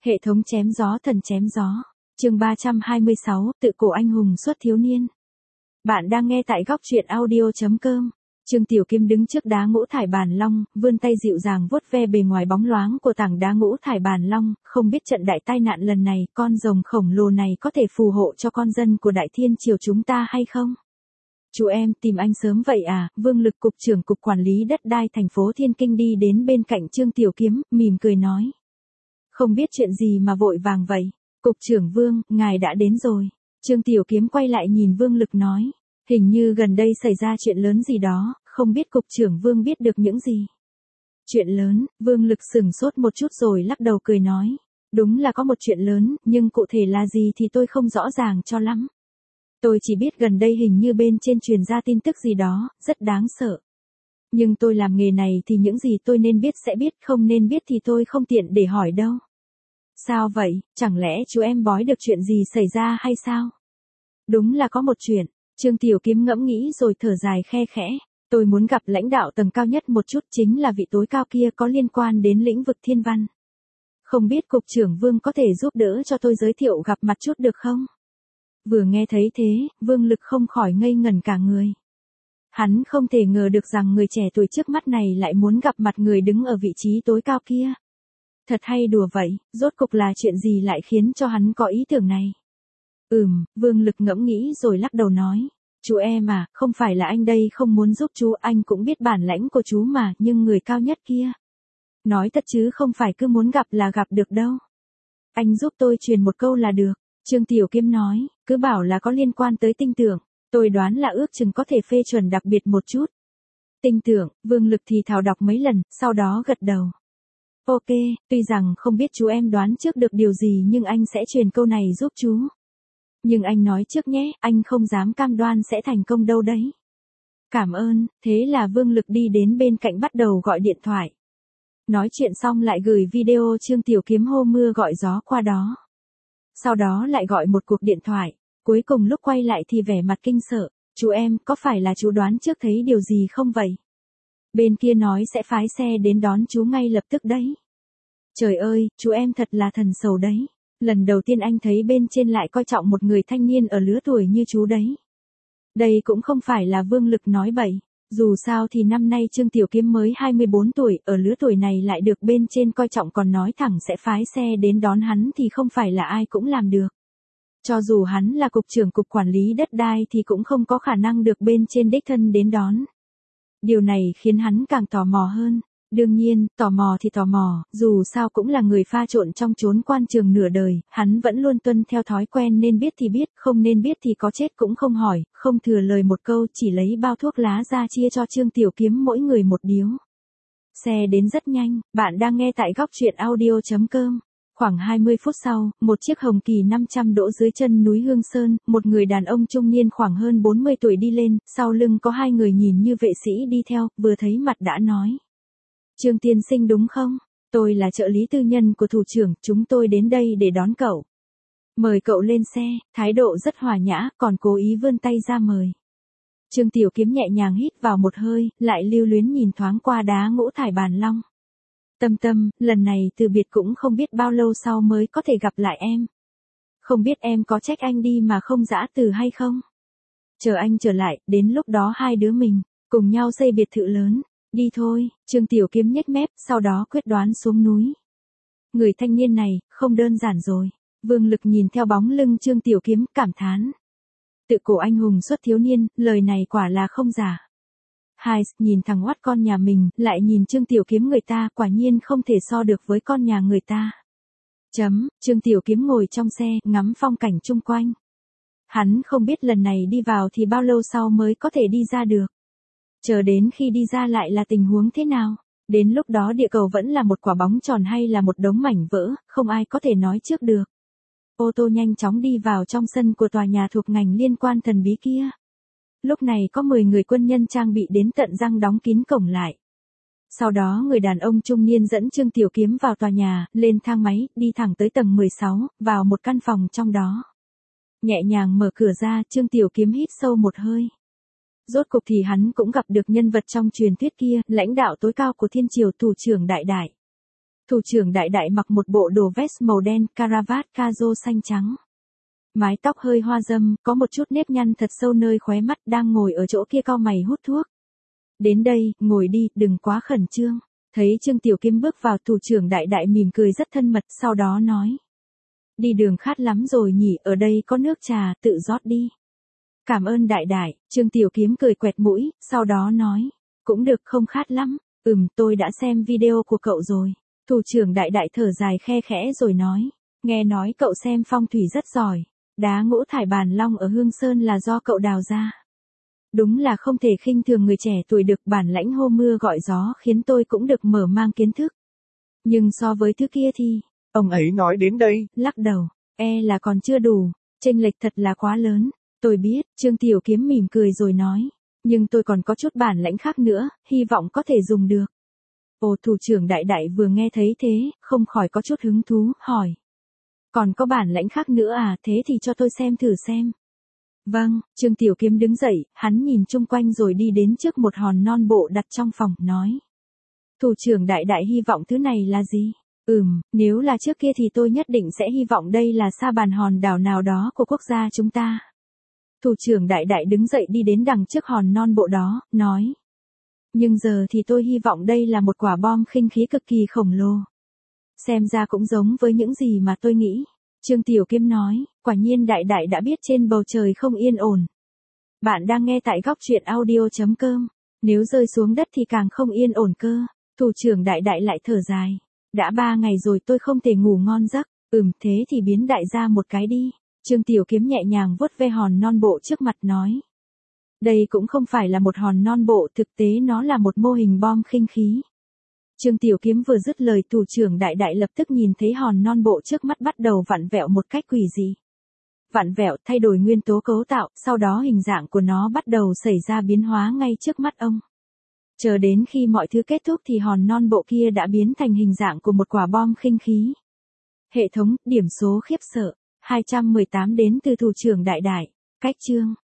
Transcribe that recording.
Hệ thống chém gió thần chém gió. Chương 326, tự cổ anh hùng xuất thiếu niên. Bạn đang nghe tại góc truyện audio.com. Trương Tiểu Kiếm đứng trước đá ngũ thải bàn long, vươn tay dịu dàng vuốt ve bề ngoài bóng loáng của tảng đá ngũ thải bàn long, không biết trận đại tai nạn lần này, con rồng khổng lồ này có thể phù hộ cho con dân của Đại Thiên Triều chúng ta hay không? Chú em tìm anh sớm vậy à? Vương Lực, cục trưởng cục quản lý đất đai thành phố Thiên Kinh đi đến bên cạnh Trương Tiểu Kiếm, mỉm cười nói. Không biết chuyện gì mà vội vàng vậy? Cục trưởng Vương, ngài đã đến rồi. Trương Tiểu Kiếm quay lại nhìn Vương Lực nói. Hình như gần đây xảy ra chuyện lớn gì đó, không biết cục trưởng Vương biết được những gì. Chuyện lớn, Vương Lực sửng sốt một chút rồi lắc đầu cười nói. Đúng là có một chuyện lớn, nhưng cụ thể là gì thì tôi không rõ ràng cho lắm. Tôi chỉ biết gần đây hình như bên trên truyền ra tin tức gì đó, rất đáng sợ. Nhưng tôi làm nghề này thì những gì tôi nên biết sẽ biết, không nên biết thì tôi không tiện để hỏi đâu. Sao vậy, chẳng lẽ chú em bói được chuyện gì xảy ra hay sao? Đúng là có một chuyện, Trương Tiểu Kiếm ngẫm nghĩ rồi thở dài khe khẽ. Tôi muốn gặp lãnh đạo tầng cao nhất một chút, chính là vị tối cao kia có liên quan đến lĩnh vực thiên văn. Không biết cục trưởng Vương có thể giúp đỡ cho tôi giới thiệu gặp mặt chút được không? Vừa nghe thấy thế, Vương Lực không khỏi ngây ngẩn cả người. Hắn không thể ngờ được rằng người trẻ tuổi trước mắt này lại muốn gặp mặt người đứng ở vị trí tối cao kia. Thật hay đùa vậy, rốt cục là chuyện gì lại khiến cho hắn có ý tưởng này? Vương Lực ngẫm nghĩ rồi lắc đầu nói. Chú em à, không phải là anh đây không muốn giúp chú, anh cũng biết bản lãnh của chú mà, nhưng người cao nhất kia. Nói thật chứ không phải cứ muốn gặp là gặp được đâu. Anh giúp tôi truyền một câu là được. Trương Tiểu Kiếm nói, cứ bảo là có liên quan tới tinh tưởng, tôi đoán là ước chừng có thể phê chuẩn đặc biệt một chút. Tinh tưởng, Vương Lực thì thào đọc mấy lần, sau đó gật đầu. Ok, tuy rằng không biết chú em đoán trước được điều gì nhưng anh sẽ truyền câu này giúp chú. Nhưng anh nói trước nhé, anh không dám cam đoan sẽ thành công đâu đấy. Cảm ơn, thế là Vương Lực đi đến bên cạnh bắt đầu gọi điện thoại. Nói chuyện xong lại gửi video Trương Tiểu Kiếm hô mưa gọi gió qua đó. Sau đó lại gọi một cuộc điện thoại, cuối cùng lúc quay lại thì vẻ mặt kinh sợ. Chú em, có phải là chú đoán trước thấy điều gì không vậy? Bên kia nói sẽ phái xe đến đón chú ngay lập tức đấy. Trời ơi, chú em thật là thần sầu đấy. Lần đầu tiên anh thấy bên trên lại coi trọng một người thanh niên ở lứa tuổi như chú đấy. Đây cũng không phải là Vương Lực nói bậy. Dù sao thì năm nay Trương Tiểu Kiếm mới 24 tuổi, ở lứa tuổi này lại được bên trên coi trọng còn nói thẳng sẽ phái xe đến đón hắn thì không phải là ai cũng làm được. Cho dù hắn là cục trưởng cục quản lý đất đai thì cũng không có khả năng được bên trên đích thân đến đón. Điều này khiến hắn càng tò mò hơn. Đương nhiên, tò mò thì tò mò, dù sao cũng là người pha trộn trong chốn quan trường nửa đời, hắn vẫn luôn tuân theo thói quen nên biết thì biết, không nên biết thì có chết cũng không hỏi, không thừa lời một câu, chỉ lấy bao thuốc lá ra chia cho Trương Tiểu Kiếm mỗi người một điếu. Xe đến rất nhanh, bạn đang nghe tại góc truyện audio.com. Khoảng 20 phút sau, một chiếc Hồng Kỳ 500 đỗ dưới chân núi Hương Sơn, một người đàn ông trung niên khoảng hơn 40 tuổi đi lên, sau lưng có hai người nhìn như vệ sĩ đi theo, vừa thấy mặt đã nói. Trương tiên sinh đúng không? Tôi là trợ lý tư nhân của thủ trưởng, chúng tôi đến đây để đón cậu. Mời cậu lên xe, thái độ rất hòa nhã, còn cố ý vươn tay ra mời. Trương Tiểu Kiếm nhẹ nhàng hít vào một hơi, lại lưu luyến nhìn thoáng qua đá ngũ thải bàn long. Tâm, lần này từ biệt cũng không biết bao lâu sau mới có thể gặp lại em. Không biết em có trách anh đi mà không giã từ hay không? Chờ anh trở lại, đến lúc đó hai đứa mình, cùng nhau xây biệt thự lớn. Đi thôi, Trương Tiểu Kiếm nhếch mép, sau đó quyết đoán xuống núi. Người thanh niên này, không đơn giản rồi. Vương Lực nhìn theo bóng lưng Trương Tiểu Kiếm, cảm thán. Tự cổ anh hùng xuất thiếu niên, lời này quả là không giả. Hai, nhìn thằng oát con nhà mình, lại nhìn Trương Tiểu Kiếm người ta, quả nhiên không thể so được với con nhà người ta. Trương Tiểu Kiếm ngồi trong xe, ngắm phong cảnh chung quanh. Hắn không biết lần này đi vào thì bao lâu sau mới có thể đi ra được. Chờ đến khi đi ra lại là tình huống thế nào? Đến lúc đó địa cầu vẫn là một quả bóng tròn hay là một đống mảnh vỡ, không ai có thể nói trước được. Ô tô nhanh chóng đi vào trong sân của tòa nhà thuộc ngành liên quan thần bí kia. Lúc này có 10 người quân nhân trang bị đến tận răng đóng kín cổng lại. Sau đó người đàn ông trung niên dẫn Trương Tiểu Kiếm vào tòa nhà, lên thang máy, đi thẳng tới tầng 16, vào một căn phòng trong đó. Nhẹ nhàng mở cửa ra, Trương Tiểu Kiếm hít sâu một hơi. Rốt cục thì hắn cũng gặp được nhân vật trong truyền thuyết kia, lãnh đạo tối cao của thiên triều thủ trưởng Đại Đại. Thủ trưởng đại đại mặc một bộ đồ vest màu đen, caravat cazo xanh trắng. Mái tóc hơi hoa râm, có một chút nếp nhăn thật sâu nơi khóe mắt, đang ngồi ở chỗ kia cau mày hút thuốc. Đến đây, ngồi đi, đừng quá khẩn trương. Thấy Trương Tiểu Kim bước vào, thủ trưởng đại đại mỉm cười rất thân mật, sau đó nói. Đi đường khát lắm rồi nhỉ, ở đây có nước trà, tự rót đi. Cảm ơn đại đại, Trương Tiểu Kiếm cười quẹt mũi, sau đó nói. Cũng được, không khát lắm. Tôi đã xem video của cậu rồi. Thủ trưởng đại đại thở dài khe khẽ rồi nói. Nghe nói cậu xem phong thủy rất giỏi. Đá ngũ thải bàn long ở Hương Sơn là do cậu đào ra. Đúng là không thể khinh thường người trẻ tuổi được, bản lãnh hô mưa gọi gió khiến tôi cũng được mở mang kiến thức. Nhưng so với thứ kia thì, ông ấy nói đến đây, lắc đầu, là còn chưa đủ, chênh lệch thật là quá lớn. Tôi biết, Trương Tiểu Kiếm mỉm cười rồi nói, nhưng tôi còn có chút bản lãnh khác nữa, hy vọng có thể dùng được. Ồ, thủ trưởng đại đại vừa nghe thấy thế, không khỏi có chút hứng thú, hỏi. Còn có bản lãnh khác nữa à, thế thì cho tôi xem thử xem. Vâng, Trương Tiểu Kiếm đứng dậy, hắn nhìn chung quanh rồi đi đến trước một hòn non bộ đặt trong phòng, nói. Thủ trưởng đại đại hy vọng thứ này là gì? Nếu là trước kia thì tôi nhất định sẽ hy vọng đây là sa bàn hòn đảo nào đó của quốc gia chúng ta. Thủ trưởng đại đại đứng dậy đi đến đằng trước hòn non bộ đó, nói. Nhưng giờ thì tôi hy vọng đây là một quả bom khinh khí cực kỳ khổng lồ. Xem ra cũng giống với những gì mà tôi nghĩ. Trương Tiểu Kiếm nói, quả nhiên đại đại đã biết trên bầu trời không yên ổn. Bạn đang nghe tại góc truyện audio.com. Nếu rơi xuống đất thì càng không yên ổn cơ. Thủ trưởng đại đại lại thở dài. Đã 3 ngày rồi tôi không thể ngủ ngon giấc. Thế thì biến đại ra một cái đi. Trương Tiểu Kiếm nhẹ nhàng vuốt ve hòn non bộ trước mặt nói. Đây cũng không phải là một hòn non bộ, thực tế nó là một mô hình bom khinh khí. Trương Tiểu Kiếm vừa dứt lời, thủ trưởng đại đại lập tức nhìn thấy hòn non bộ trước mắt bắt đầu vặn vẹo một cách quỷ dị. Vặn vẹo, thay đổi nguyên tố cấu tạo, sau đó hình dạng của nó bắt đầu xảy ra biến hóa ngay trước mắt ông. Chờ đến khi mọi thứ kết thúc thì hòn non bộ kia đã biến thành hình dạng của một quả bom khinh khí. Hệ thống, điểm số khiếp sợ, 218 đến từ thủ trưởng đại đại. Cách chương